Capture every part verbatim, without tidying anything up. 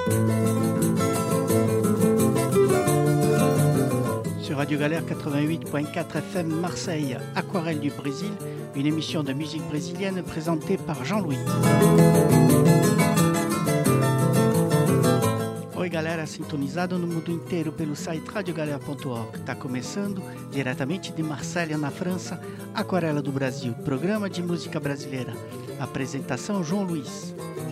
Radio Galère quatre-vingt-huit virgule quatre F M Marseille, Aquarelle du Brésil, une émission de musique brésilienne présentée par Jean-Louis. Oi galera, sintonizado no mundo inteiro pelo site radio galera ponto org. Está começando, diretamente de Marselha, na França, Aquarela do Brasil, programa de música brasileira. Apresentação João Luiz.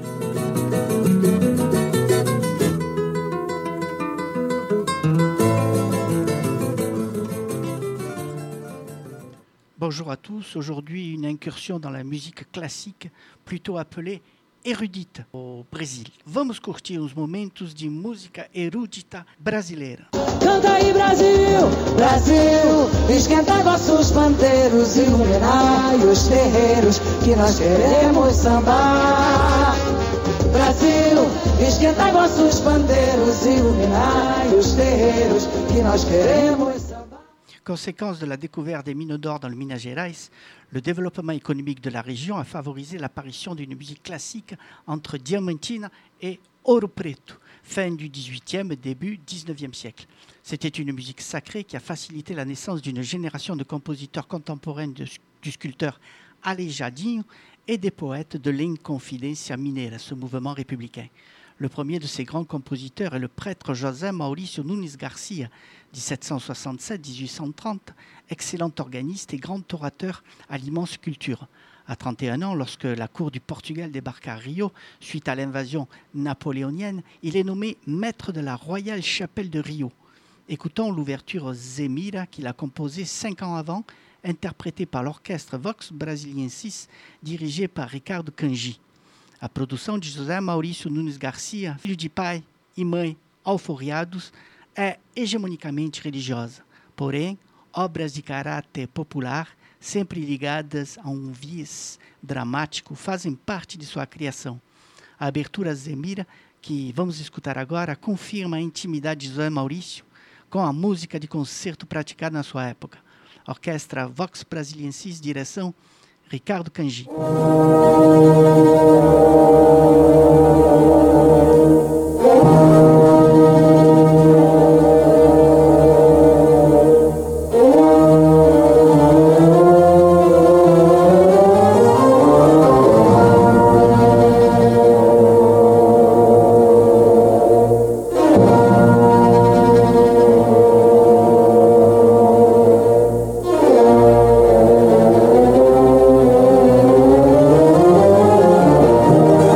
Bonjour à tous, aujourd'hui une incursion dans la musique classique, plutôt appelée erudita, au Brasil. Vamos curtir uns momentos de música erudita brasileira. Canta aí Brasil, Brasil, esquenta vossos pandeiros, iluminai os terreiros, que nós queremos sambar. Brasil, esquenta vossos pandeiros, iluminai os terreiros, que nós queremos sambar. Conséquence de la découverte des mines d'or dans le Minas Gerais, le développement économique de la région a favorisé l'apparition d'une musique classique entre Diamantina et Ouro Preto, fin du dix-huitième, début dix-neuvième siècle. C'était une musique sacrée qui a facilité la naissance d'une génération de compositeurs contemporains de, du sculpteur Aleijadinho et des poètes de l'Inconfidência Mineira, ce mouvement républicain. Le premier de ces grands compositeurs est le prêtre José Mauricio Nunes Garcia, dix-sept cent soixante-sept à dix-huit cent trente, excellent organiste et grand orateur à l'immense culture. À trente et un ans, lorsque la cour du Portugal débarqua à Rio, suite à l'invasion napoléonienne, il est nommé maître de la Royale Chapelle de Rio. Écoutons l'ouverture Zemira qu'il a composée cinq ans avant, interprétée par l'orchestre Vox Brasiliensis, dirigé par Ricardo Cangi. A produção de José Maurício Nunes Garcia, filho de pai e mãe alforriados, é hegemonicamente religiosa. Porém, obras de caráter popular, sempre ligadas a um viés dramático, fazem parte de sua criação. A abertura Zemira, que vamos escutar agora, confirma a intimidade de José Maurício com a música de concerto praticada na sua época. Orquestra Vox Brasiliensis, direção Ricardo Cangi. Oh,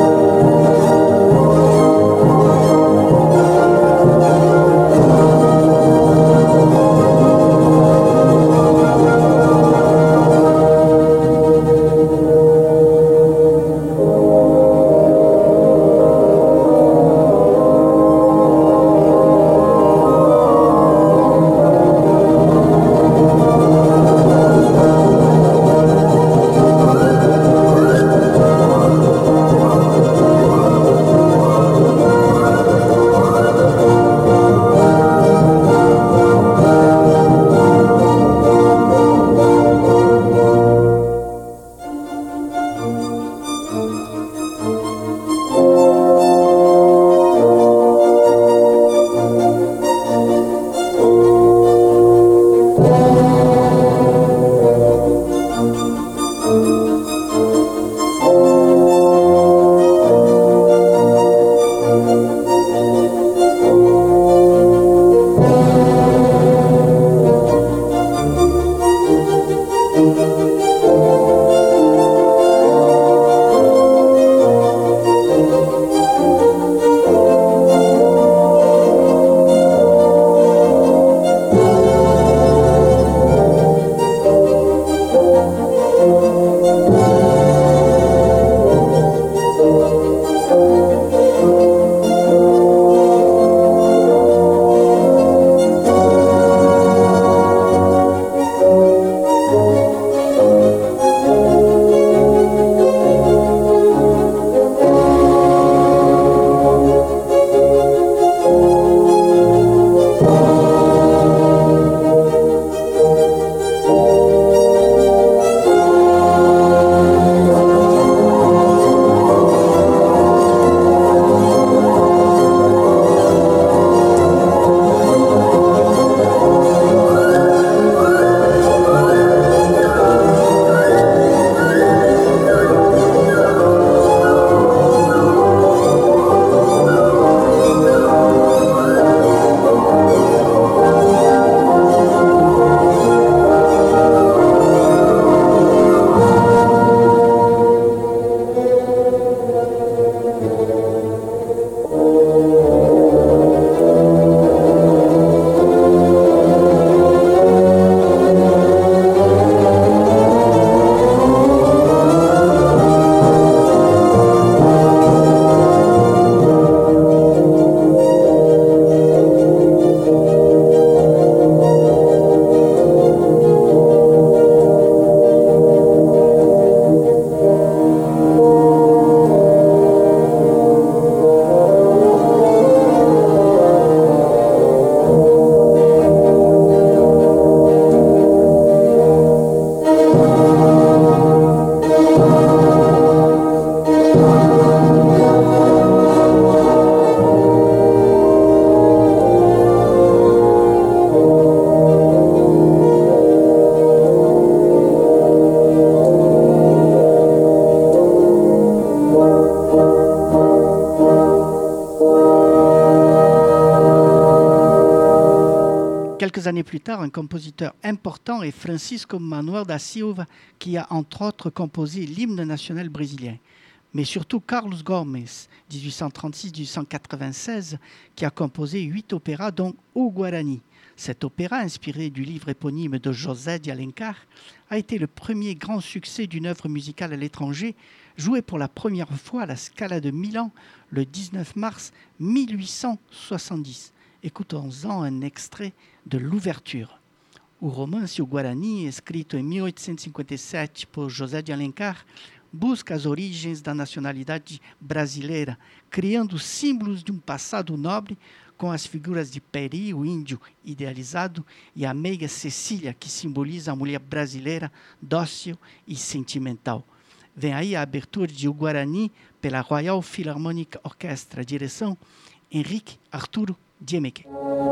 Quelques années plus tard, un compositeur important est Francisco Manuel da Silva, qui a entre autres composé l'hymne national brésilien. Mais surtout Carlos Gomes, dix-huit cent trente-six à dix-huit cent quatre-vingt-seize, qui a composé huit opéras, dont O Guarani. Cet opéra, inspiré du livre éponyme de José de Alencar, a été le premier grand succès d'une œuvre musicale à l'étranger, joué pour la première fois à la Scala de Milan le dix-neuf mars mille huit cent soixante-dix. Écoutons-en un extrait de l'ouverture. O romance O Guarani, escrito em mil oitocentos e cinquenta e sete por José de Alencar, busca as origens da nacionalidade brasileira, criando símbolos de um passado nobre com as figuras de Peri, o índio idealizado, e a meiga Cecília, que simboliza a mulher brasileira dócil e sentimental. Vem aí a abertura de O Guarani pela Royal Philharmonic Orchestra, direção Henrique Arturo Diemeke.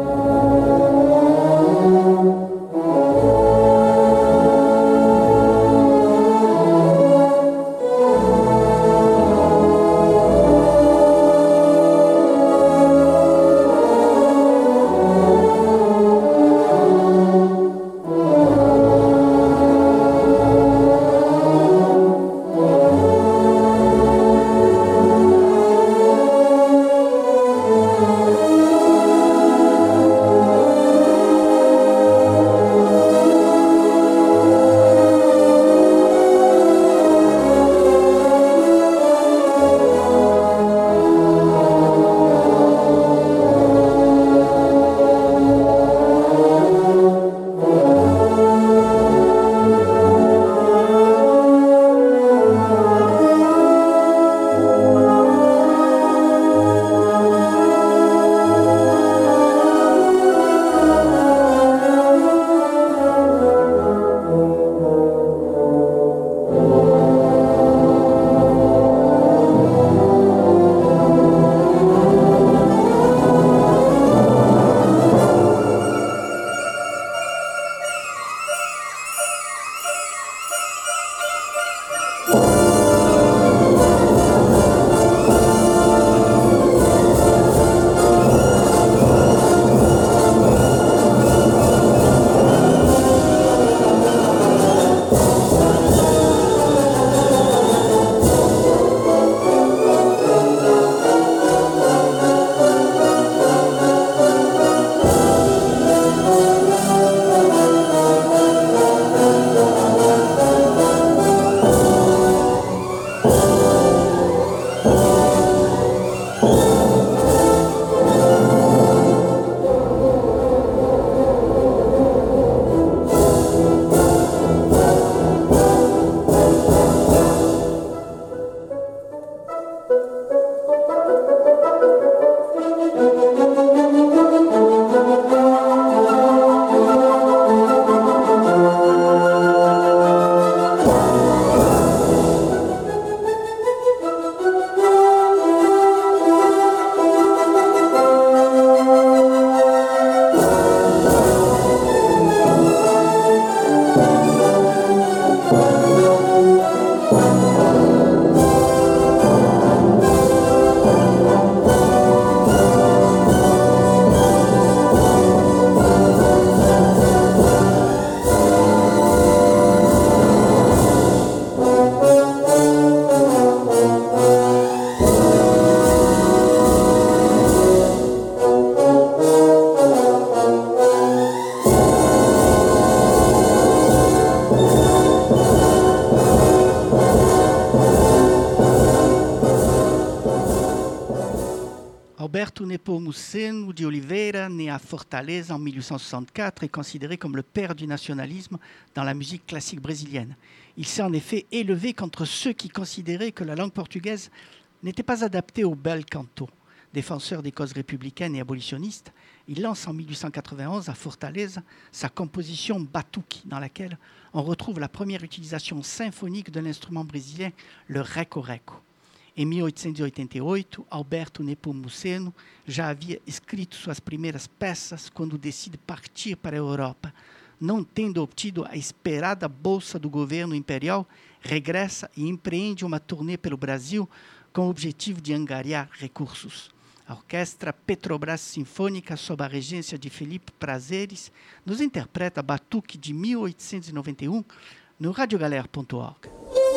Alberto Nepomuceno de Oliveira, né à Fortaleza en mille huit cent soixante-quatre, est considéré comme le père du nationalisme dans la musique classique brésilienne. Il s'est en effet élevé contre ceux qui considéraient que la langue portugaise n'était pas adaptée au bel canto. Défenseur des causes républicaines et abolitionnistes, il lance en mille huit cent quatre-vingt-onze à Fortaleza sa composition Batuque, dans laquelle on retrouve la première utilisation symphonique de l'instrument brésilien, le reco-reco. Em mille oitocentos e oitenta e oito, Alberto Nepomuceno já havia escrito suas primeiras peças quando decide partir para a Europa. Não tendo obtido a esperada bolsa do governo imperial, regressa e empreende uma turnê pelo Brasil com o objetivo de angariar recursos. A Orquestra Petrobras Sinfônica, sob a regência de Felipe Prazeres, nos interpreta Batuque de mil oitocentos e noventa e um no radiogalera ponto org.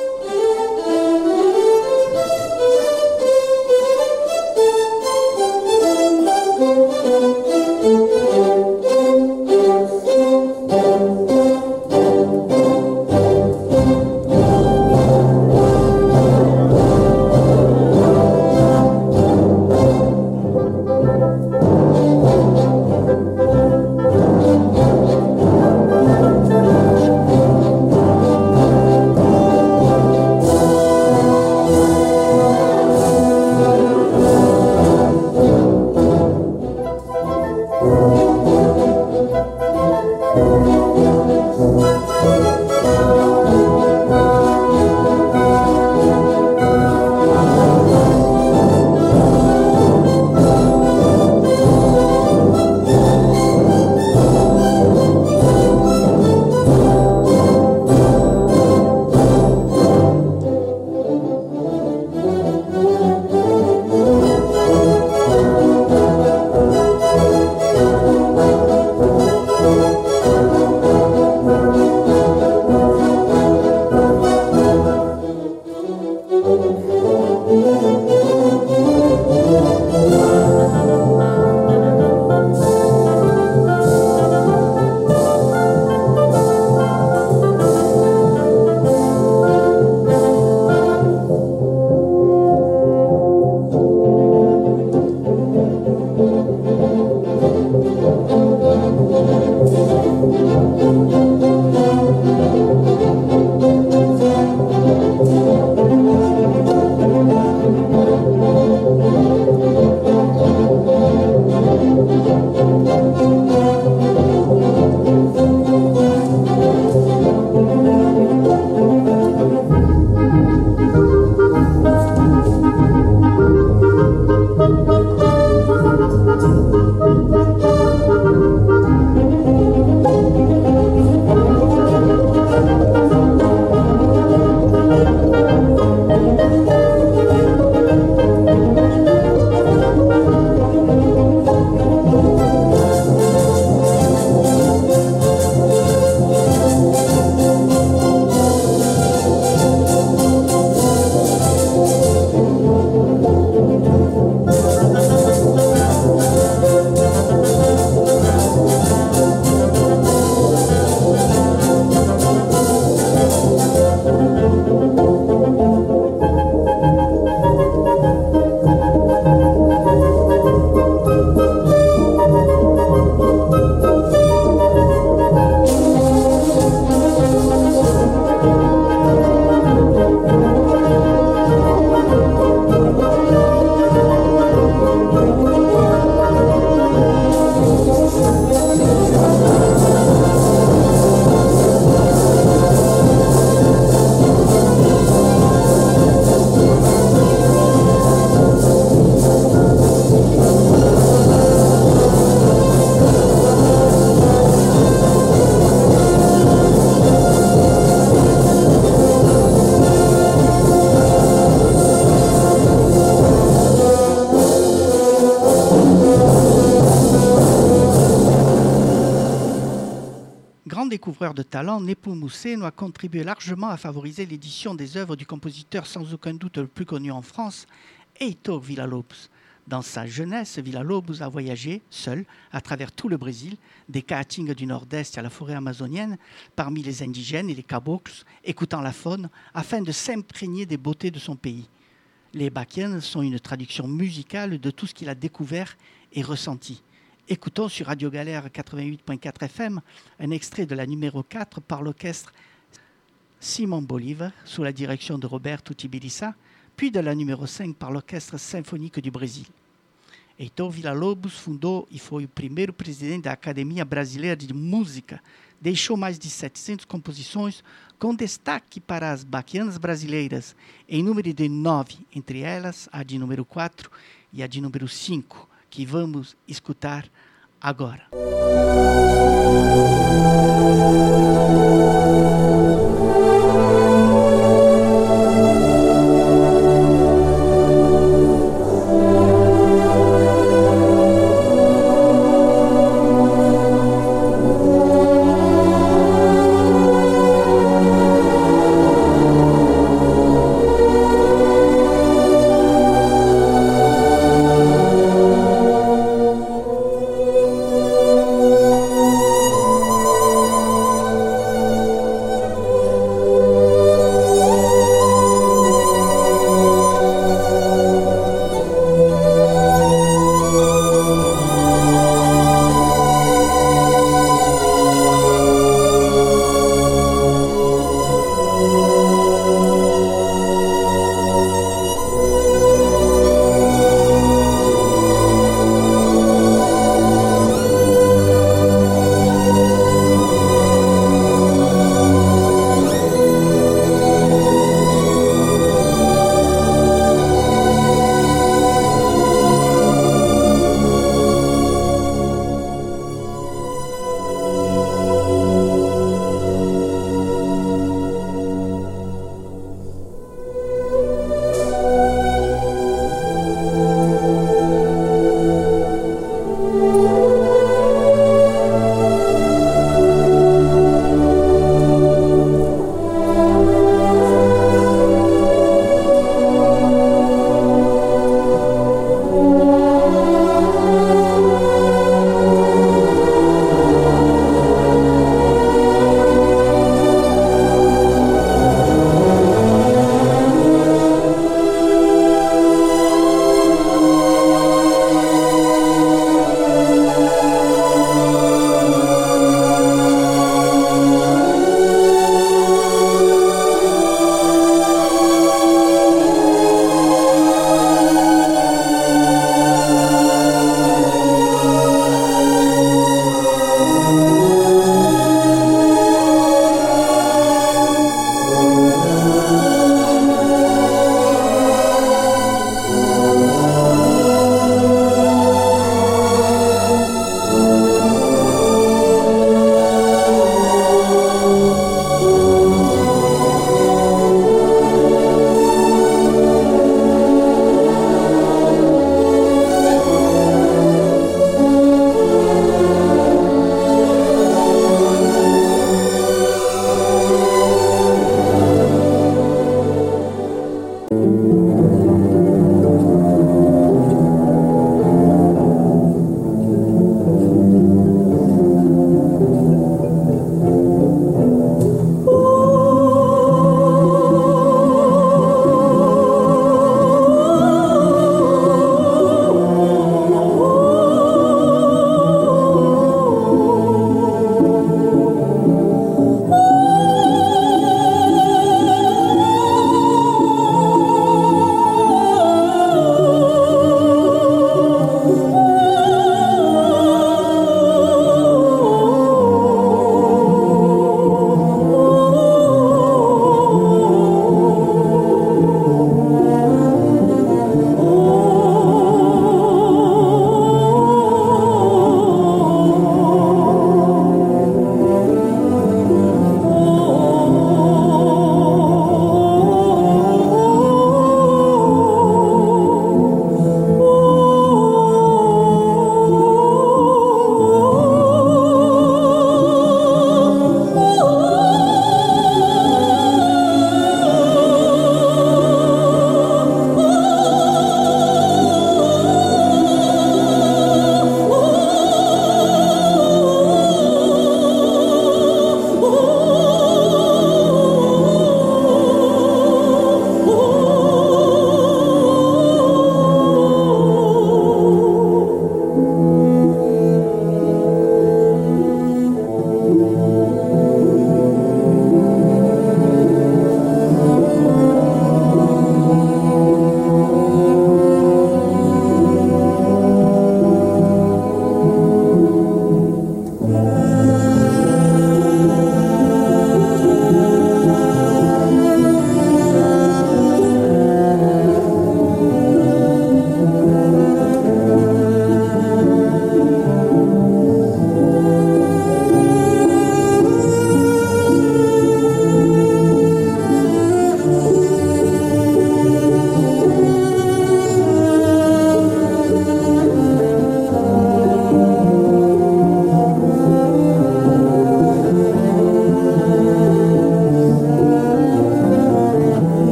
Découvreur de talent, Nepomuceno a contribué largement à favoriser l'édition des œuvres du compositeur sans aucun doute le plus connu en France, Heitor Villa-Lobos. Dans sa jeunesse, Villa-Lobos a voyagé, seul, à travers tout le Brésil, des Caatinga du Nord-Est à la forêt amazonienne, parmi les indigènes et les caboclos, écoutant la faune, afin de s'imprégner des beautés de son pays. Les baquianes sont une traduction musicale de tout ce qu'il a découvert et ressenti. Écoutons sur Radio Galère quatre-vingt-huit point quatre F M un extrait de la numéro quatre par l'orchestre Simon Bolívar sous la direction de Roberto Tibiriçá, puis de la numéro cinq par l'Orquestra Sinfônica do Brasil. Heitor Villa-Lobos fundou e foi o primeiro presidente da Academia Brasileira de Música. Deixou mais de setecentas composições, com destaque para as baquianas brasileiras, em número de nove, entre elas a de número quatro e a de número cinco, que vamos escutar agora.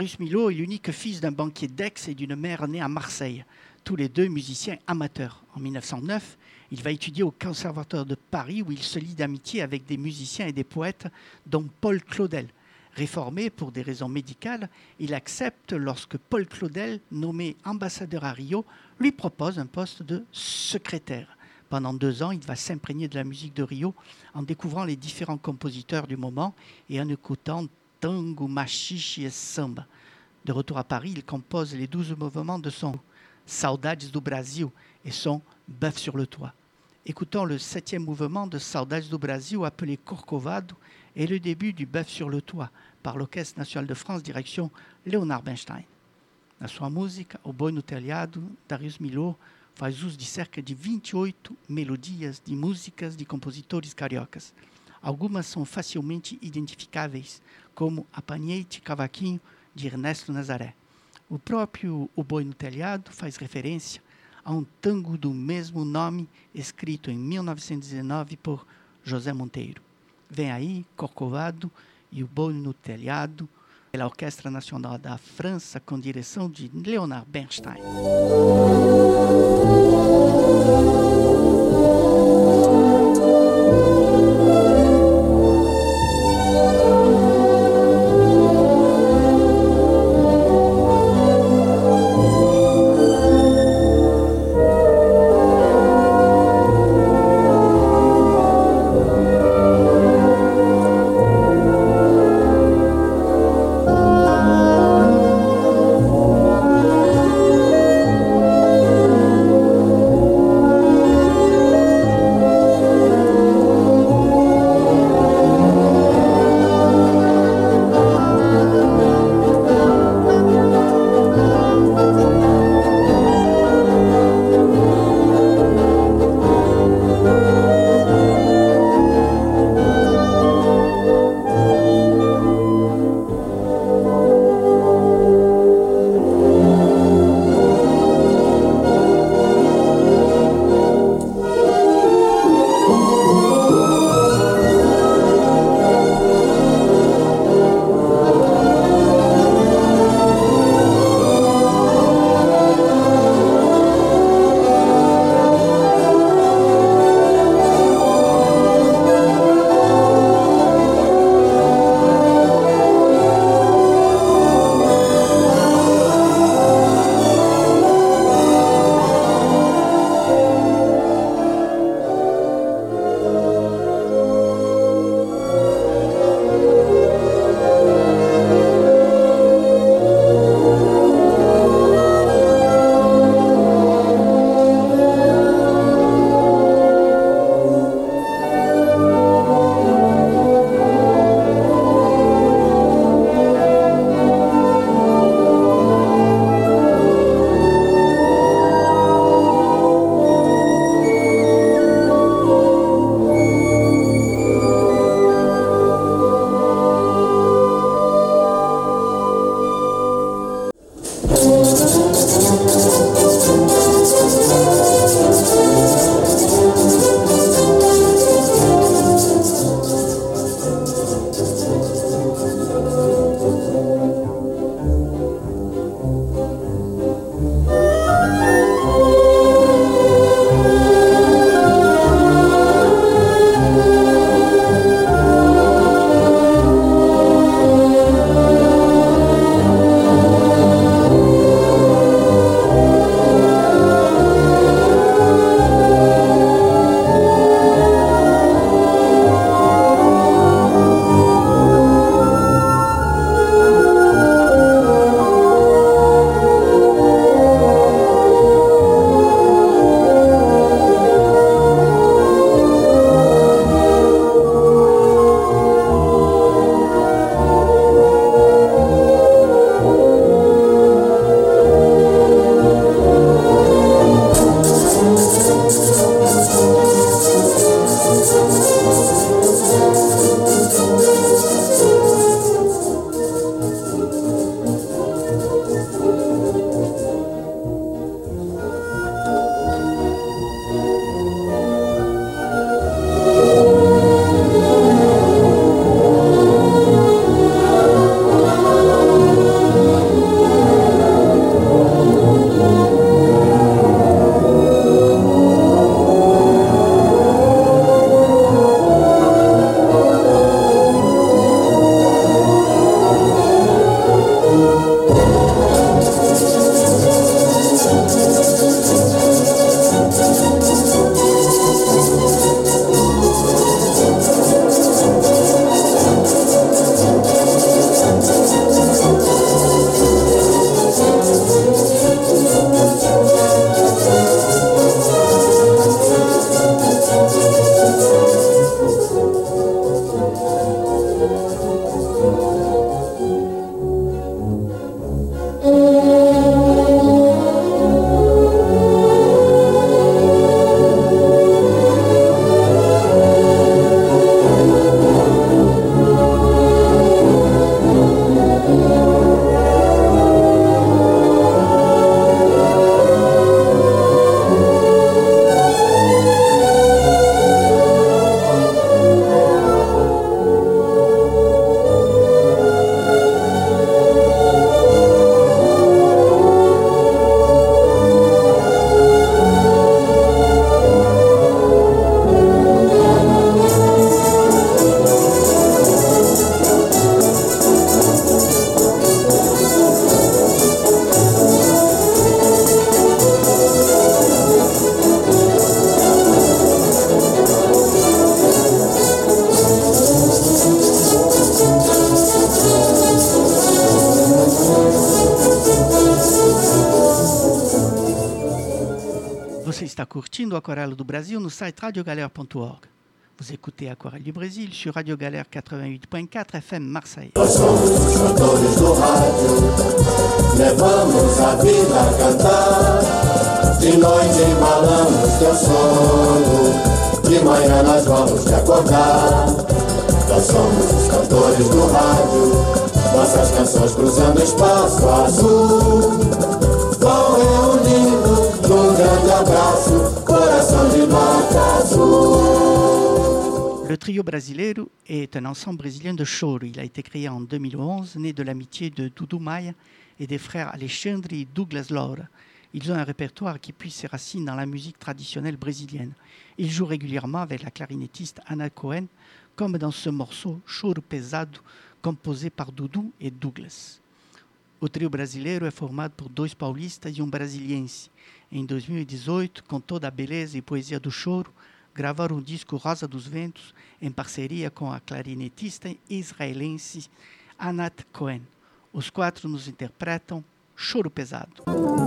Darius Milhaud est l'unique fils d'un banquier d'Aix et d'une mère née à Marseille, tous les deux musiciens amateurs. En mille neuf cent neuf, il va étudier au Conservatoire de Paris où il se lie d'amitié avec des musiciens et des poètes, dont Paul Claudel. Réformé pour des raisons médicales, il accepte lorsque Paul Claudel, nommé ambassadeur à Rio, lui propose un poste de secrétaire. Pendant deux ans, il va s'imprégner de la musique de Rio en découvrant les différents compositeurs du moment et en écoutant tango, machixe et samba. De retour à Paris, il compose les douze mouvements de son Saudades do Brasil et son Bœuf sur le toit. Écoutons le septième mouvement de Saudades do Brasil appelé Corcovado et le début du Bœuf sur le toit par l'Orchestre National de France direction Leonard Bernstein. Na sua música, O Boi no Telhado, Darius Milhaud faz uso de cerca de vinte e oito melodias de músicas de compositores cariocas. Algumas são facilmente identificáveis, como Apanhei-te Cavaquinho, de Ernesto Nazaré. O próprio O Boi no Telhado faz referência a um tango do mesmo nome, escrito em mil novecentos e dezenove por José Monteiro. Vem aí, Corcovado e O Boi no Telhado, pela Orquestra Nacional da França, com direção de Leonard Bernstein. curtindo Aquarela do Brasil no site radio galère ponto org. Vous écoutez Aquarelle du Brésil sur Radio Galère quatre-vingt-huit point quatre F M Marseille. Nós somos os cantores do rádio, levamos a vida a cantar. De noite embalamos teu sono, de manhã nós vamos te acordar. Nós somos os cantores do rádio, nossas canções cruzando espaço azul. Vão reunindo num grande abraço, coração de nota azul. Le trio brasileiro est un ensemble brésilien de choro. Il a été créé en deux mille onze, né de l'amitié de Dudu Maia et des frères Alexandre et Douglas Laura. Ils ont un répertoire qui puise ses racines dans la musique traditionnelle brésilienne. Ils jouent régulièrement avec la clarinettiste Anna Cohen, comme dans ce morceau Choro Pesado, composé par Dudu et Douglas. O trio brasileiro é formado por dois paulistas e um brasiliense. Em dois mil e dezoito, com toda a beleza e poesia do choro, gravaram o disco Rosa dos Ventos em parceria com a clarinetista israelense Anat Cohen. Os quatro nos interpretam Choro Pesado.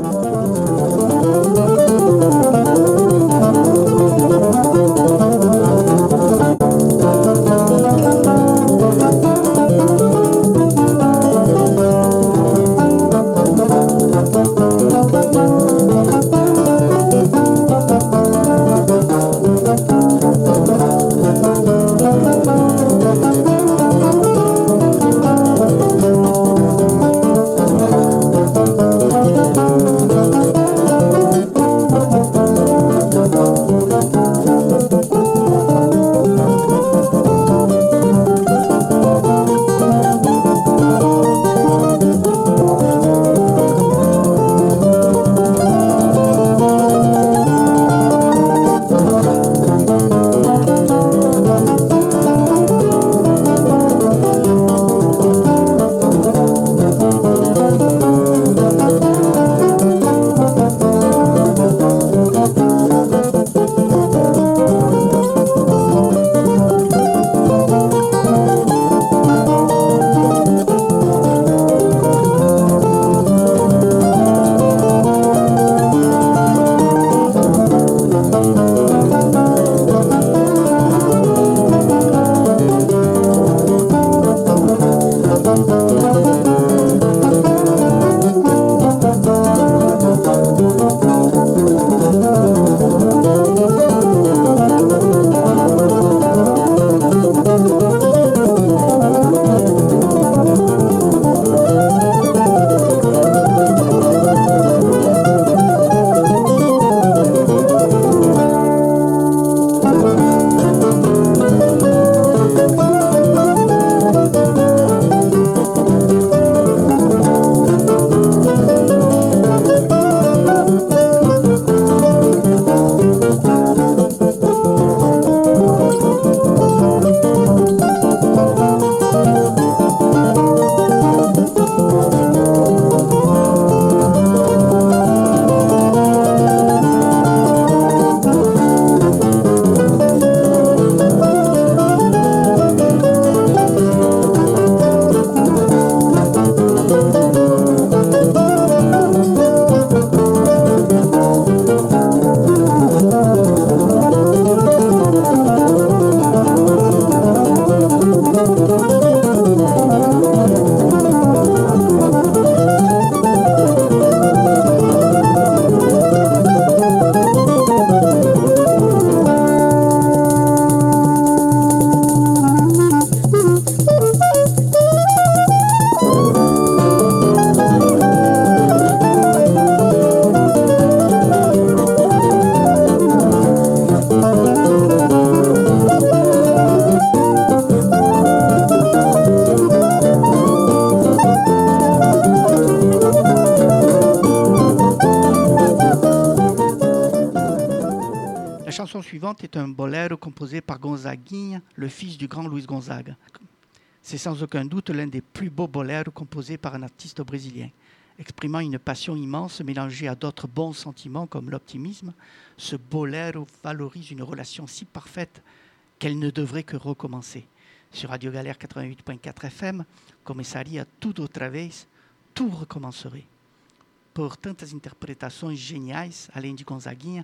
suivante est un boléro composé par Gonzaguinha, le fils du grand Luis Gonzaga. C'est sans aucun doute l'un des plus beaux boléros composés par un artiste brésilien. Exprimant une passion immense mélangée à d'autres bons sentiments comme l'optimisme, ce boléro valorise une relation si parfaite qu'elle ne devrait que recommencer. Sur Radio Galère quatre-vingt-huit point quatre F M, começaria tudo outra vez, tudo recommencerait. Por tantas interpretações geniais, além de Gonzaguinha,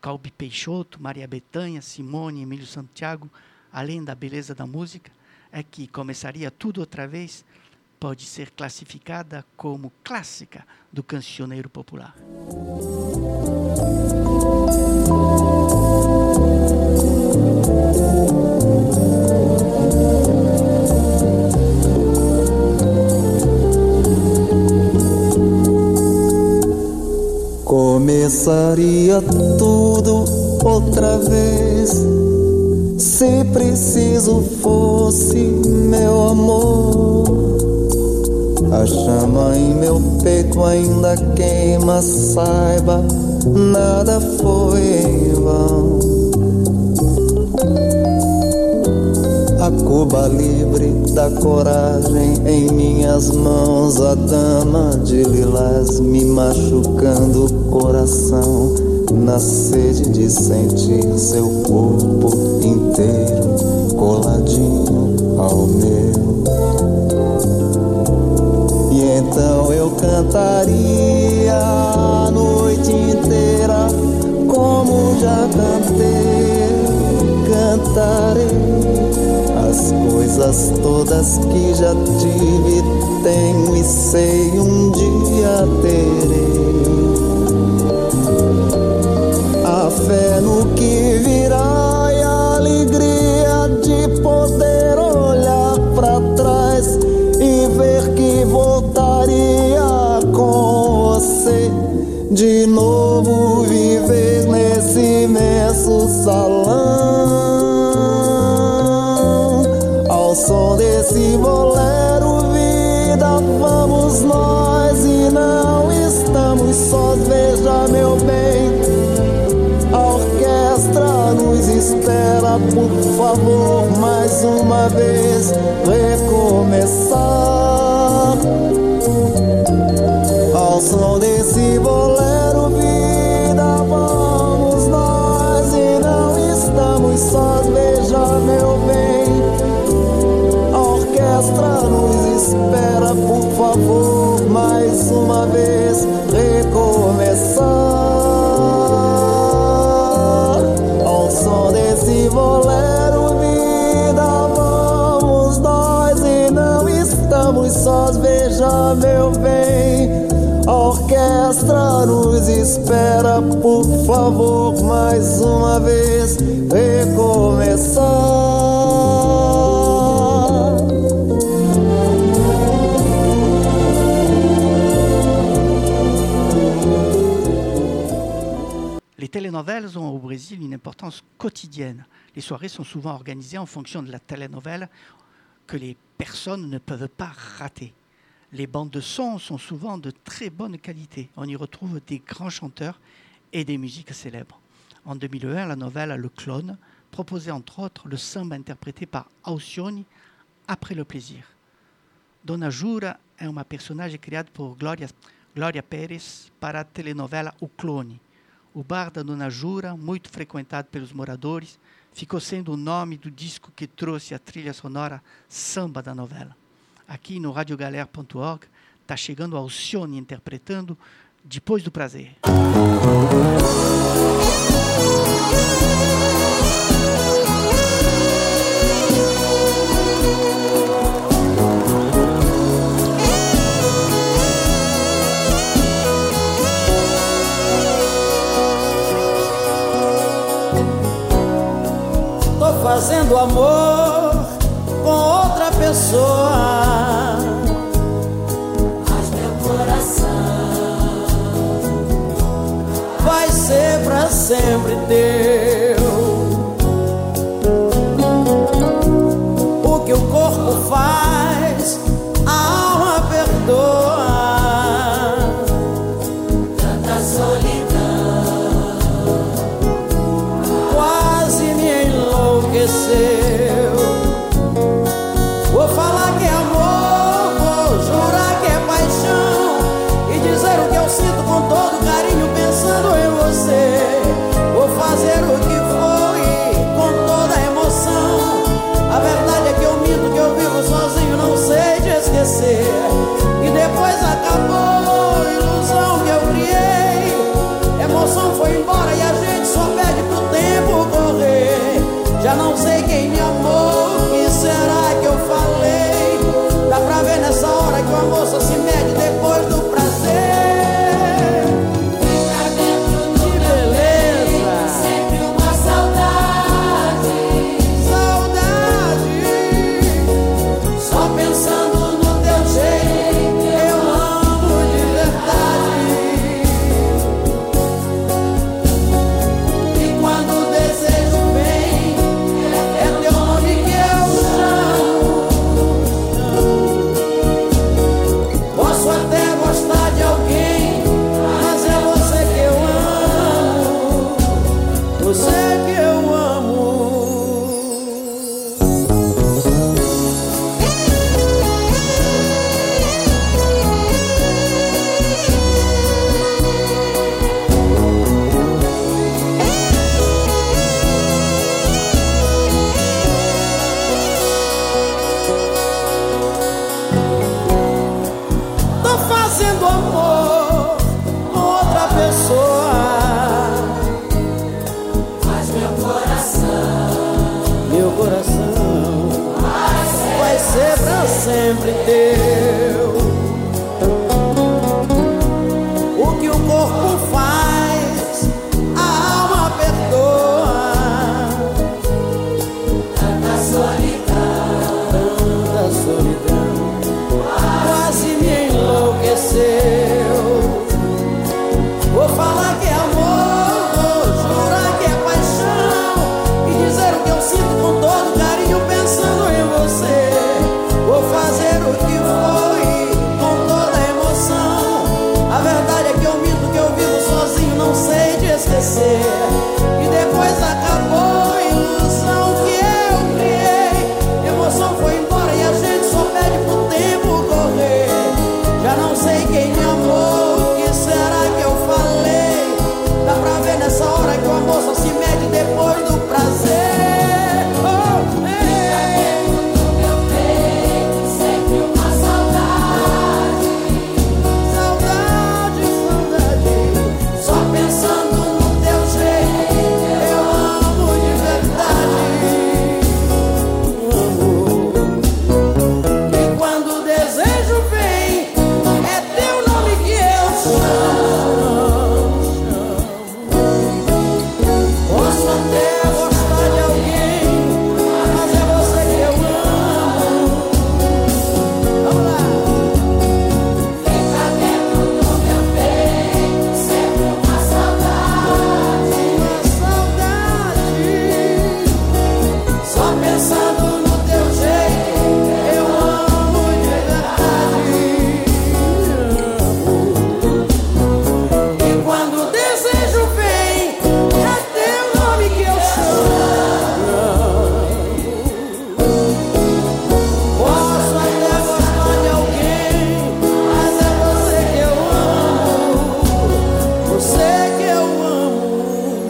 Calbi Peixoto, Maria Bethânia, Simone, Emílio Santiago, além da beleza da música, é que Começaria Tudo Outra Vez pode ser classificada como clássica do cancioneiro popular. Começaria tudo outra vez, se preciso fosse, meu amor. A chama em meu peito ainda queima, saiba, nada foi em vão. A Cuba livre da coragem em minhas mãos, a dama de lilás me machucando o coração, na sede de sentir seu corpo inteiro coladinho ao meu. E então eu cantaria a noite inteira, como já cantei, cantarei as coisas todas que já tive, tenho e sei um dia terei. A fé no que virá e a alegria de poder olhar pra trás e ver que voltaria com você de novo, viver nesse imenso salão. Ao som desse bolero, vida, vamos nós e não estamos sós, veja meu bem. A orquestra nos espera, por favor, mais uma vez recomeçar. Ao som desse bolero, vida, vamos nós e não estamos sós, veja meu bem. A orquestra nos espera, por favor, mais uma vez recomeçar. Ao som desse bolero, vida, vamos nós e não estamos sós, veja meu bem. A orquestra nos espera, por favor, mais uma vez recomeçar. Les télénovelas ont au Brésil une importance quotidienne. Les soirées sont souvent organisées en fonction de la télénovela que les personnes ne peuvent pas rater. Les bandes de son sont souvent de très bonne qualité. On y retrouve des grands chanteurs et des musiques célèbres. En deux mille un, la novella Le Clone proposait entre autres le samba interprété par Alcione, Après le plaisir. Dona Jura é uma personagem criada por Glória, Glória Pérez para a telenovela O Clone. O bar da Dona Jura, muito frequentado pelos moradores, ficou sendo o nome do disco que trouxe a trilha sonora samba da novela. Aqui no radiogalera ponto org está chegando Alcione interpretando Depois do Prazer. Tô fazendo amor com outra pessoa, mas meu coração vai ser pra sempre teu. O que o corpo faz, a alma perdoa. tanta solidão Quase me enlouqueceu. Vou falar que é amor, vou jurar que é paixão e dizer o que eu sinto com todo carinho pensando em você. Vou fazer o que for e com toda a emoção. A verdade é que eu minto, que eu vivo sozinho, não sei te esquecer. E depois acabou a ilusão que eu criei. Emoção foi embora e a gente só quem me amou. O que será que eu falei? Dá pra ver nessa hora que o amor só se mede depois do prazer. Fica dentro do meu peito sempre uma saudade. Saudade. Só pensando no teu jeito, eu amo de verdade. E quando o desejo vem, é teu nome que eu chamo. Posso até gostar de alguém, mas é você que eu amo. Você que eu amo. Tô fazendo amor com outra pessoa, Mas meu coração meu coração vai ser pra sempre teu. O que o corpo faz, a alma perdoa. tanta solidão. Tanta solidão quase me enlouqueceu. Vou falar que é amor, vou jurar que é paixão e dizer o que eu sinto com todo carinho pensando em você. Vou fazer o que foi com toda a emoção. A verdade é que eu minto, que eu vivo sozinho, não sei de esquecer. E depois acabou a ilusão que eu criei. Emoção foi embora e a gente só pede pro tempo correr. Já não sei quem me amou, o que será que eu falei? Dá pra ver nessa hora que o amor só se mede depois do prazer. Oh, ei. No meu peito sempre uma saudade. Saudade, saudade. Só pensando no teu jeito, eu amo de verdade. Amo. E quando o desejo vem, é teu nome que eu chamo. Posso até gostar de alguém, mas é você que eu amo. Vamos lá. Fica dentro do meu peito sempre uma saudade. Uma saudade. Só pensando no teu jeito, eu amo de verdade. E quando o desejo vem, é teu nome que eu chamo. Posso até gostar de alguém, mas é você que eu amo. Você que eu amo.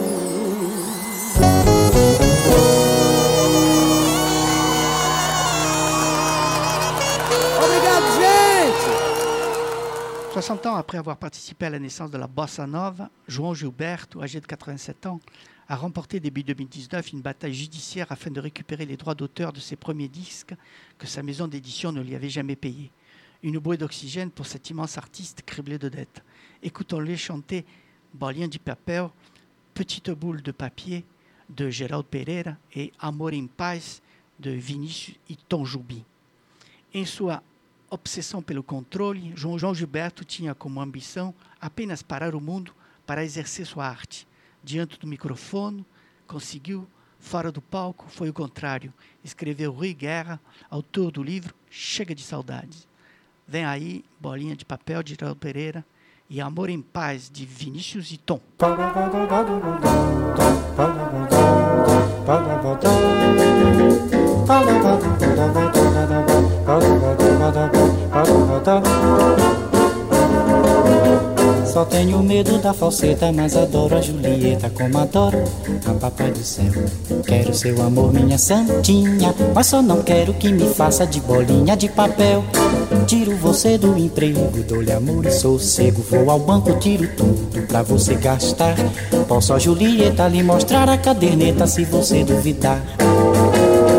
Obrigado, gente! soixante ans après avoir participé à la naissance de la bossa nova, João Gilberto, âgé de quatre-vingt-sept ans, a remporté début deux mille dix-neuf une bataille judiciaire afin de récupérer les droits d'auteur de ses premiers disques que sa maison d'édition ne lui avait jamais payés. Une bouée d'oxygène pour cet immense artiste criblé de dettes. Écoutons-les chanter Bolinha de Papel, Petite boule de papier de Geraldo Pereira et Amor em Paz de Vinícius e Tom Jobim. Em sua obsessão pelo controle, João, João Gilberto tinha como ambição apenas parar o mundo para exercer sua arte. Diante do microfone, conseguiu, fora do palco, foi o contrário. Escreveu Rui Guerra, autor do livro Chega de Saudades. Vem aí, Bolinha de Papel, de Geraldo Pereira, e Amor em Paz, de Vinícius e Tom. Só tenho medo da falseta, mas adoro a Julieta como adoro a papai do céu. Quero seu amor, minha santinha, mas só não quero que me faça de bolinha de papel. Tiro você do emprego, dou-lhe amor e sossego. Vou ao banco, tiro tudo pra você gastar. Posso a Julieta lhe mostrar a caderneta se você duvidar.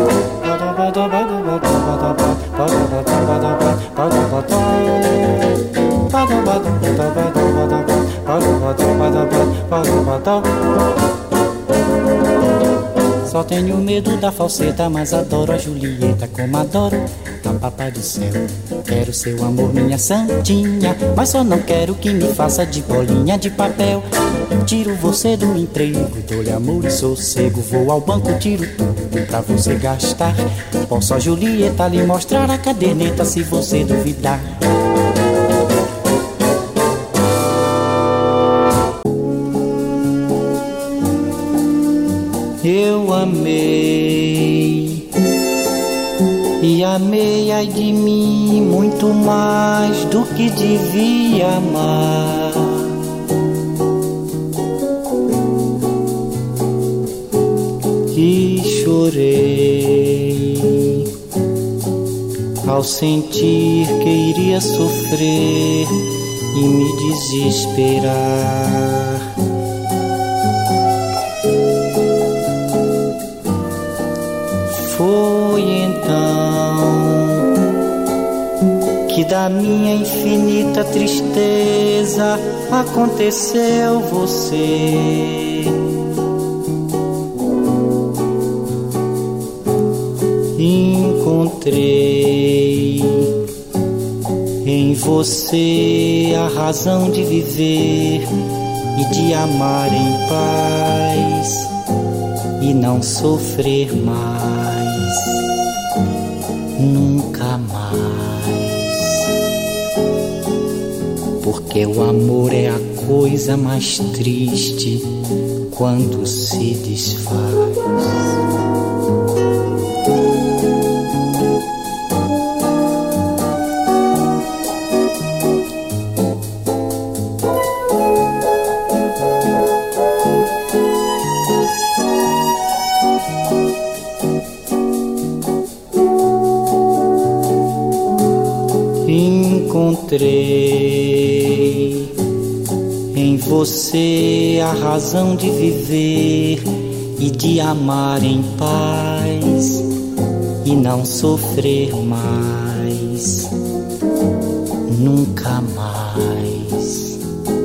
tenho medo da falseta, mas adoro a Julieta como adoro a papai do céu. Quero seu amor, minha santinha, mas só não quero que me faça de bolinha de papel. Tiro você do emprego, dou-lhe amor e sossego. Vou ao banco, tiro tudo pra você gastar. Posso a Julieta lhe mostrar a caderneta se você duvidar. Eu amei e amei, ai de mim, muito mais do que devia amar. E chorei ao sentir que iria sofrer e me desesperar. Foi então que da minha infinita tristeza aconteceu você. Encontrei em você a razão de viver e de amar em paz e não sofrer mais, nunca mais. Porque o amor é a coisa mais triste quando se desfaz. Encontrei em você a razão de viver e de amar em paz e não sofrer mais, nunca mais.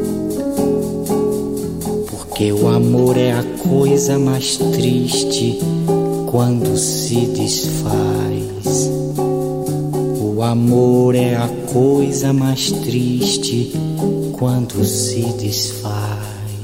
Porque o amor é a coisa mais triste quando se desfaz. O amor é a coisa mais triste quando se desfaz.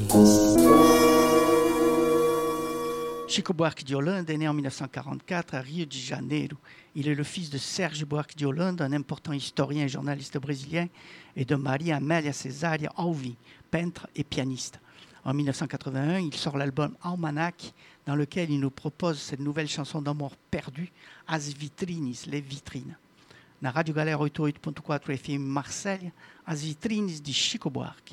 Chico Buarque de Holanda est né en mille neuf cent quarante-quatre à Rio de Janeiro. Il est le fils de Serge Buarque de Holanda, un important historien et journaliste brésilien, et de Maria Amélia Cesária Alvim, peintre et pianiste. En mille neuf cent quatre-vingt-un, il sort l'album Almanac, dans lequel il nous propose cette nouvelle chanson d'amour perdue, As Vitrines, les vitrines. Na Rádio Galera oitenta e oito ponto quatro F M Marselha, As Vitrines de Chico Buarque.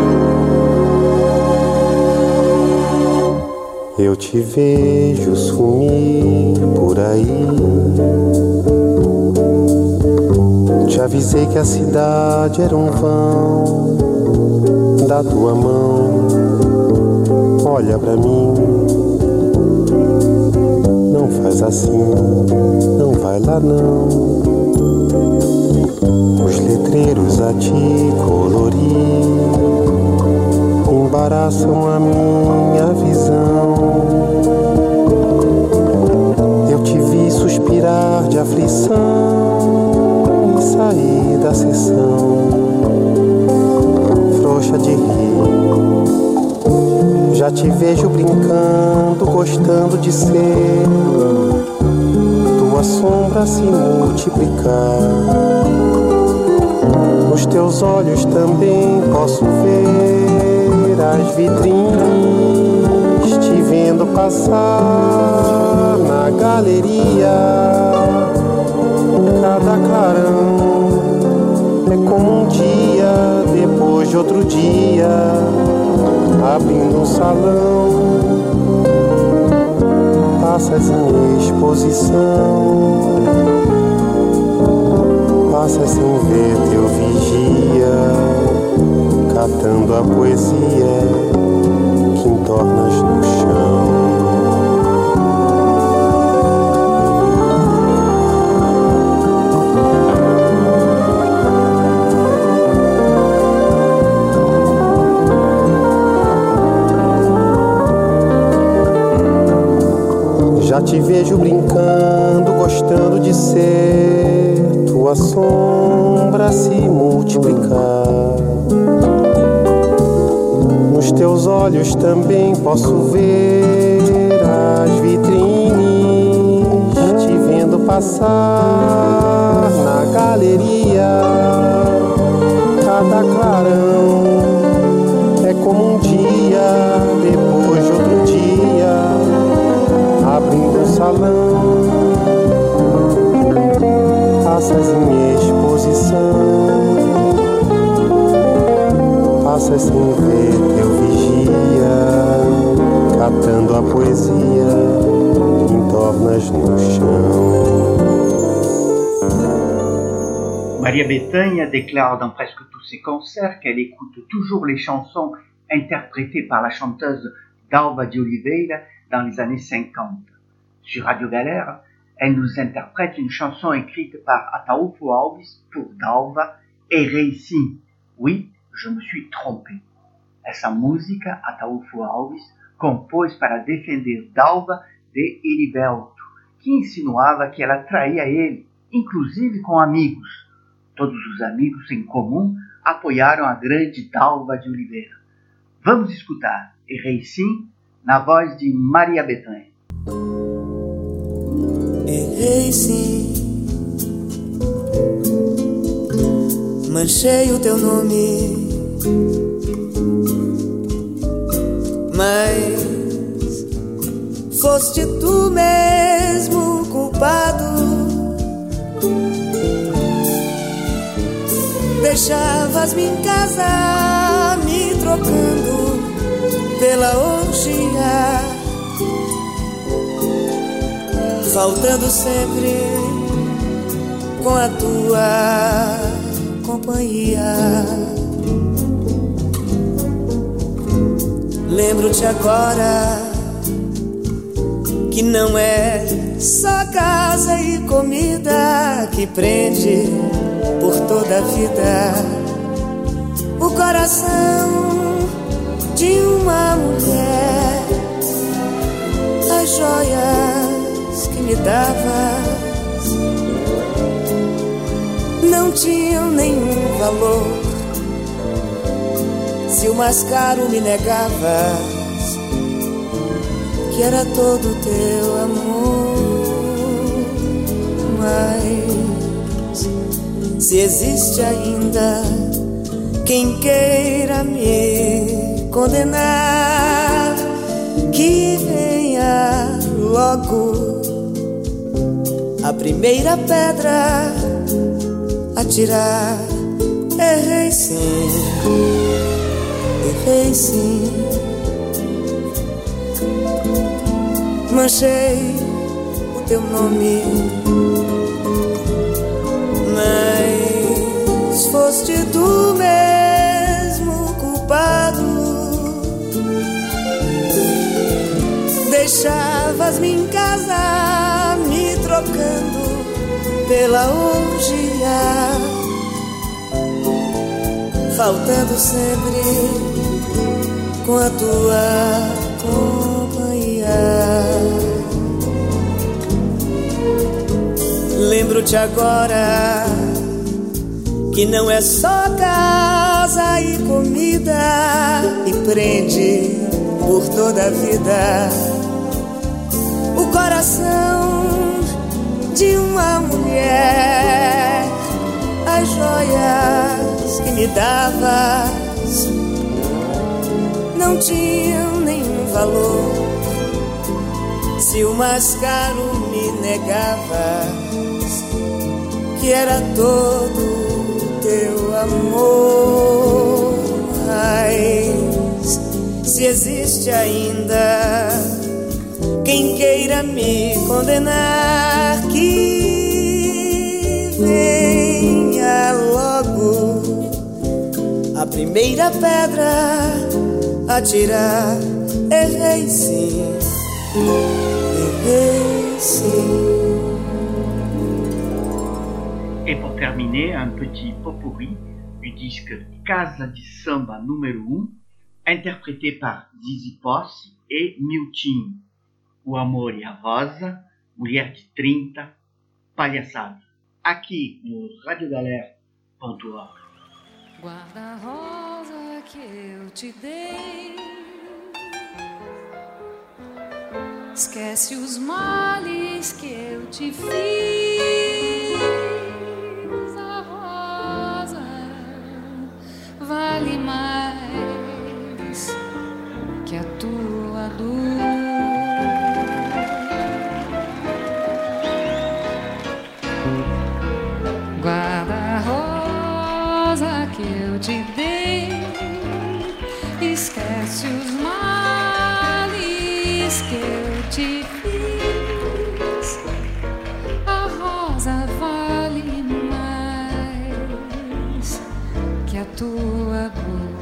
Eu te vejo sumir por aí. Te avisei que a cidade era um vão da tua mão. Olha pra mim, não faz assim, não vai lá não. Os letreiros a te colorir embaraçam a minha visão. Eu te vi suspirar de aflição e sair da sessão, frouxa de rir. Já te vejo brincando, gostando de ser tua sombra se multiplicar. Nos teus olhos também posso ver as vitrines, te vendo passar na galeria. Cada clarão é como um dia depois de outro dia, abrindo um salão, passas em exposição. Passa sem ver teu vigia, catando a poesia que entornas no chão. vejo brincando, gostando de ser tua sombra se multiplicar. Nos teus olhos também posso ver as vitrines, te vendo passar na galeria. Cada clarão é como um dia depois de outro dia, abrindo um salão. Passas em minha exposição, passas sem ver teu vigia, catando a poesia em tornas no chão. Maria Bethânia déclare dans presque tous ses concerts qu'elle écoute toujours les chansons interprétées par la chanteuse Dalva de Oliveira dans les années cinquante. Sur Radio Galère, elle nous interprète une chanson écrite par Ataúfo Alves pour Dalva et Reici. Oui, je me suis trompé. Essa música, Ataúfo Alves compôs para defender Dalva de Heriberto, que insinuava que ela traía ele, inclusive com amigos. Todos os amigos em comum apoiaram a grande Dalva de Oliveira. Vamos escutar Errei Sim, na voz de Maria Bethânia. Errei sim, manchei o teu nome, mas foste tu mesmo culpado. Deixavas-me em casa, me trocando pela orgia, faltando sempre com a tua companhia. Lembro-te agora que não é só casa e comida que prende por toda a vida o coração de uma mulher. As joias que me davas não tinham nenhum valor. Se o mais caro me negavas, que era todo teu amor. Mas se existe ainda quem queira me condenar, que venha logo a primeira pedra atirar. Errei sim, errei sim, manchei o teu nome, mas foste tu mesmo culpado. Deixavas-me em casa, me trocando pela orgia, faltando sempre com a tua companhia. Lembro-te agora que não é só casa e comida e prende por toda a vida o coração de uma mulher. As joias que me davas não tinham nenhum valor. Se o mais caro me negavas, que era todo teu amor. Mas se existe ainda quem queira me condenar, que venha logo a primeira pedra atirar. Errei sim, errei sim. Et pour terminer, un petit potpourri du disque Casa de Samba numéro um, interprété par Zizi Posse et Miltinho. O Amor e a Rosa, Mulher de trinta, palhaçada. Aqui no rádio galera ponto org. Guarda a rosa que eu te dei, esquece os males que eu te fiz. A rosa vale mais que a tua dor. Guarda a rosa que eu te dei, esquece os males que eu te fiz. A rosa vale mais que a tua dor.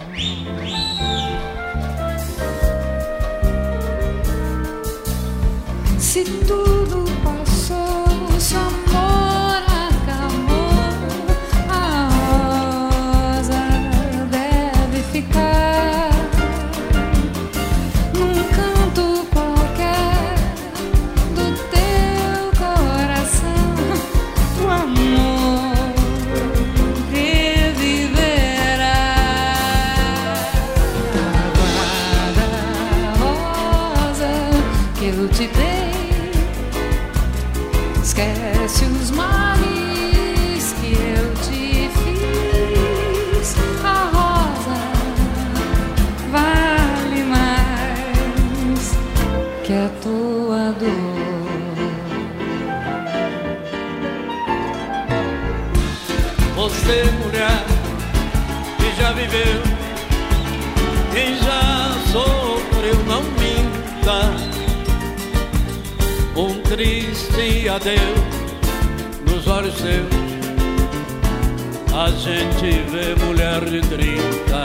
Se tudo passou, se o amor acabou, a rosa deve ficar num canto qualquer do teu coração. O amor reviverá. Guarda a rosa que eu te dei, esquece os males que eu te fiz. A rosa vale mais que a tua dor. Você, mulher, que já viveu, quem já sofreu, não minta. Um triste adeus nos olhos seus, a gente vê mulher de trinta.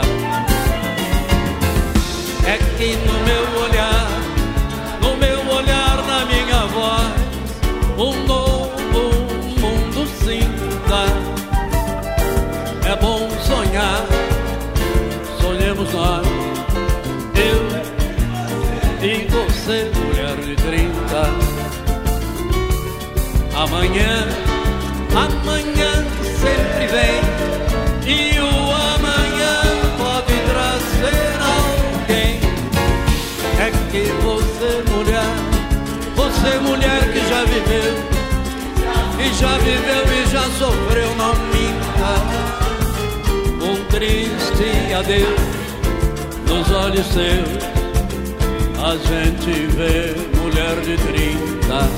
É que no meu olhar, no meu olhar, na minha voz, um novo mundo sinta. É bom sonhar, sonhemos nós, eu e você, mulher de trinta. Amanhã, amanhã sempre vem, e o amanhã pode trazer alguém. É que você, mulher, você, mulher que já viveu, e já viveu e já sofreu, não minta. Um triste adeus nos olhos seus, a gente vê mulher de trinta.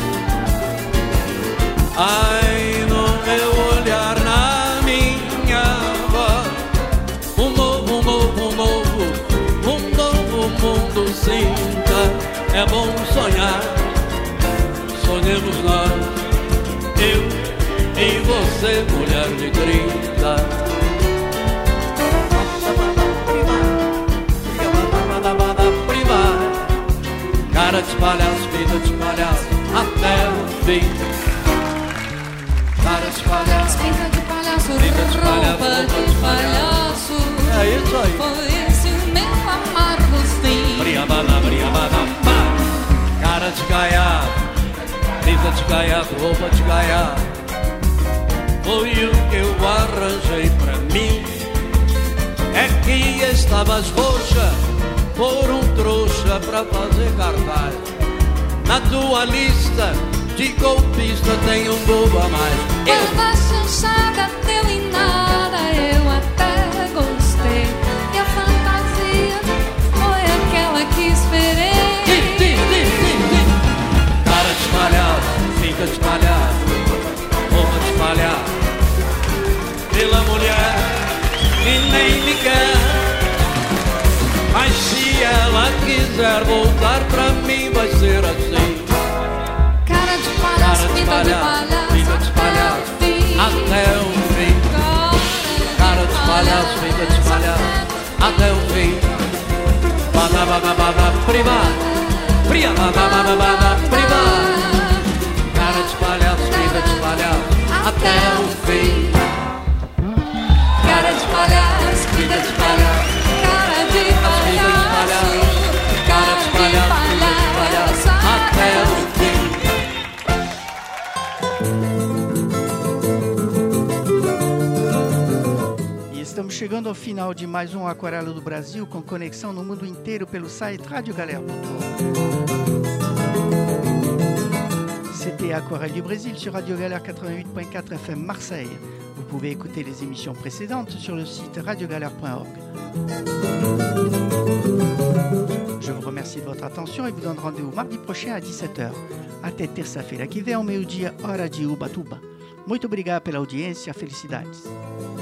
Ai, no meu olhar, na minha voz, um novo, um novo, um novo, um novo mundo sinta. É bom sonhar, sonhemos nós, eu e você, mulher de trinta. Cara de palhaço, vida de palhaço, até o fim. Cara de palhaço, Pinta de palhaço, Pinta de palhaço, roupa de palhaço. É isso aí. Foi esse o meu amargo fim. Briabana, briabana, pá. Cara de gaiato, pinta de gaiato, roupa de gaiato. Foi o que eu arranjei pra mim. É que estavas roxa por um trouxa pra fazer cartaz. Na tua lista de golpista tem um bobo a mais. Quando a chanchada deu em nada, eu até gostei. E a fantasia foi aquela que esperei. Tim, tim, tim, tim, tim. Cara de palhaço, fica de palhaço, roupa de palhaço. Pela mulher que nem me quer, mas se ela quiser voltar pra mim vai ser assim. Cara de palhaço, pinta de palhaço, pinta de palhaço, até o fim. Cara de palhaço, pinta de palhaço, até o fim. Bada, bada, bada, privada, pria, bada, bada, bada, privada. Cara de palhaço, pinta de palhaço, até o fim. Cara de palhaço, pinta de palhaço, cara de palhaço, cara de palhaço, pinta de palhaço, até o fim. chegando ao final de mais um Aquarela do Brasil, com conexão no mundo inteiro pelo site radio galère ponto org. C'était Aquarelle du Brésil sur Radio Galère quatre-vingt-huit point quatre F M Marseille. Vous pouvez écouter les émissions précédentes sur le site radio galère point org. Je vous remercie de votre attention et vous donne rendez-vous mardi prochain à dix-sept heures. Até terça-feira que vem, ao meio-dia, hora de Ubatuba. Muito obrigado pela audiência, felicidades.